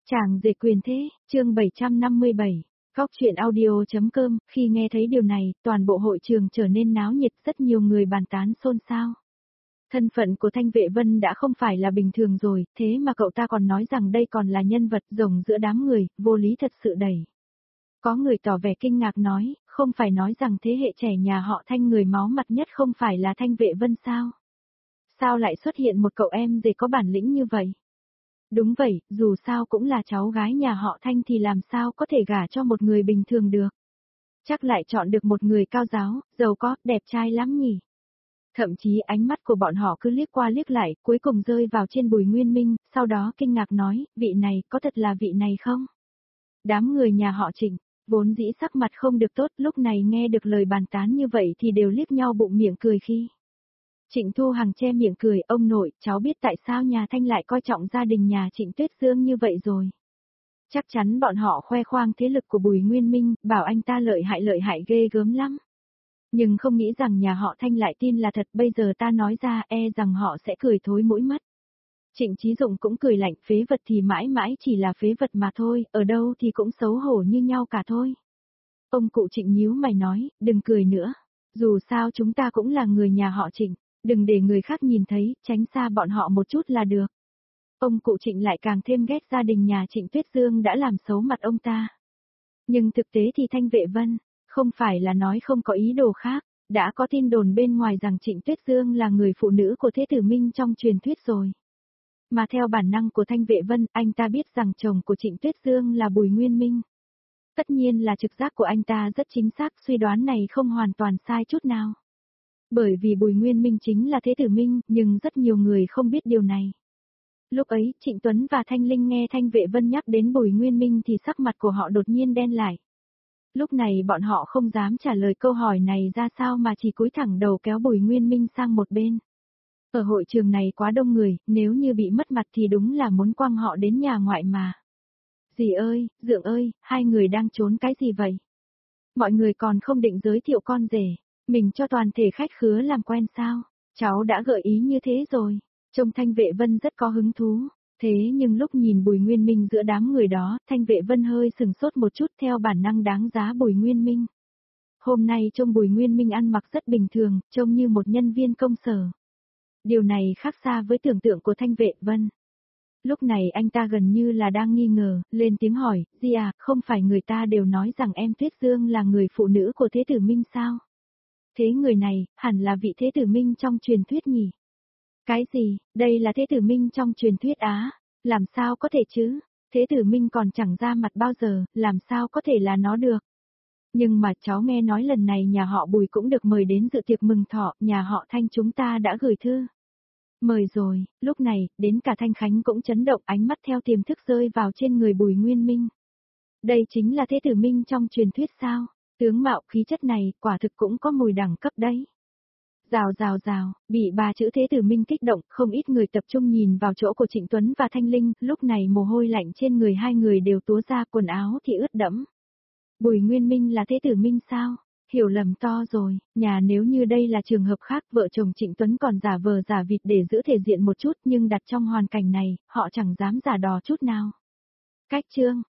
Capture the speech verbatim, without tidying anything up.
Chàng rể quyền thế, chương bảy trăm năm mươi bảy, Góc truyện audio.com, khi nghe thấy điều này, toàn bộ hội trường trở nên náo nhiệt, rất nhiều người bàn tán xôn xao. Thân phận của Thanh Vệ Vân đã không phải là bình thường rồi, thế mà cậu ta còn nói rằng đây còn là nhân vật rồng giữa đám người, vô lý thật sự đầy. Có người tỏ vẻ kinh ngạc nói, không phải nói rằng thế hệ trẻ nhà họ Thanh người máu mặt nhất không phải là Thanh Vệ Vân sao? Sao lại xuất hiện một cậu em rể có bản lĩnh như vậy? Đúng vậy, dù sao cũng là cháu gái nhà họ Thanh thì làm sao có thể gả cho một người bình thường được. Chắc lại chọn được một người cao giáo, giàu có, đẹp trai lắm nhỉ. Thậm chí ánh mắt của bọn họ cứ liếc qua liếc lại, cuối cùng rơi vào trên Bùi Nguyên Minh, sau đó kinh ngạc nói, vị này, có thật là vị này không? Đám người nhà họ Trịnh, vốn dĩ sắc mặt không được tốt, lúc này nghe được lời bàn tán như vậy thì đều liếc nhau bụng miệng cười khi. Trịnh Thu Hằng che miệng cười, ông nội, cháu biết tại sao nhà Thanh lại coi trọng gia đình nhà Trịnh Tuyết Dương như vậy rồi. Chắc chắn bọn họ khoe khoang thế lực của Bùi Nguyên Minh, bảo anh ta lợi hại lợi hại ghê gớm lắm. Nhưng không nghĩ rằng nhà họ Thanh lại tin là thật, bây giờ ta nói ra e rằng họ sẽ cười thối mũi mất. Trịnh Chí Dụng cũng cười lạnh, phế vật thì mãi mãi chỉ là phế vật mà thôi, ở đâu thì cũng xấu hổ như nhau cả thôi. Ông cụ Trịnh nhíu mày nói, đừng cười nữa, dù sao chúng ta cũng là người nhà họ Trịnh. Đừng để người khác nhìn thấy, tránh xa bọn họ một chút là được. Ông cụ Trịnh lại càng thêm ghét gia đình nhà Trịnh Tuyết Dương đã làm xấu mặt ông ta. Nhưng thực tế thì Thanh Vệ Vân, không phải là nói không có ý đồ khác, đã có tin đồn bên ngoài rằng Trịnh Tuyết Dương là người phụ nữ của Thế Tử Minh trong truyền thuyết rồi. Mà theo bản năng của Thanh Vệ Vân, anh ta biết rằng chồng của Trịnh Tuyết Dương là Bùi Nguyên Minh. Tất nhiên là trực giác của anh ta rất chính xác, suy đoán này không hoàn toàn sai chút nào. Bởi vì Bùi Nguyên Minh chính là Thế Tử Minh, nhưng rất nhiều người không biết điều này. Lúc ấy, Trịnh Tuấn và Thanh Linh nghe Thanh Vệ Vân nhắc đến Bùi Nguyên Minh thì sắc mặt của họ đột nhiên đen lại. Lúc này bọn họ không dám trả lời câu hỏi này ra sao mà chỉ cúi thẳng đầu kéo Bùi Nguyên Minh sang một bên. Ở hội trường này quá đông người, nếu như bị mất mặt thì đúng là muốn quăng họ đến nhà ngoại mà. Dì ơi, Dượng ơi, hai người đang trốn cái gì vậy? Mọi người còn không định giới thiệu con rể. Mình cho toàn thể khách khứa làm quen sao? Cháu đã gợi ý như thế rồi. Trông Thanh Vệ Vân rất có hứng thú. Thế nhưng lúc nhìn Bùi Nguyên Minh giữa đám người đó, Thanh Vệ Vân hơi sừng sốt một chút theo bản năng đáng giá Bùi Nguyên Minh. Hôm nay trông Bùi Nguyên Minh ăn mặc rất bình thường, trông như một nhân viên công sở. Điều này khác xa với tưởng tượng của Thanh Vệ Vân. Lúc này anh ta gần như là đang nghi ngờ, lên tiếng hỏi, Di à, không phải người ta đều nói rằng em Tuyết Dương là người phụ nữ của Thế Tử Minh sao? Thế người này, hẳn là vị Thế Tử Minh trong truyền thuyết nhỉ? Cái gì, đây là Thế Tử Minh trong truyền thuyết á? Làm sao có thể chứ? Thế Tử Minh còn chẳng ra mặt bao giờ, làm sao có thể là nó được? Nhưng mà cháu nghe nói lần này nhà họ Bùi cũng được mời đến dự tiệc mừng thọ, nhà họ Thanh chúng ta đã gửi thư. Mời rồi, lúc này, đến cả Thanh Khánh cũng chấn động, ánh mắt theo tiềm thức rơi vào trên người Bùi Nguyên Minh. Đây chính là Thế Tử Minh trong truyền thuyết sao? Tướng mạo khí chất này, quả thực cũng có mùi đẳng cấp đấy. Rào rào rào, bị ba chữ Thế Tử Minh kích động, không ít người tập trung nhìn vào chỗ của Trịnh Tuấn và Thanh Linh, lúc này mồ hôi lạnh trên người hai người đều túa ra, quần áo thì ướt đẫm. Bùi Nguyên Minh là Thế Tử Minh sao? Hiểu lầm to rồi, nhà nếu như đây là trường hợp khác, vợ chồng Trịnh Tuấn còn giả vờ giả vịt để giữ thể diện một chút, nhưng đặt trong hoàn cảnh này, họ chẳng dám giả đò chút nào. Cách chương,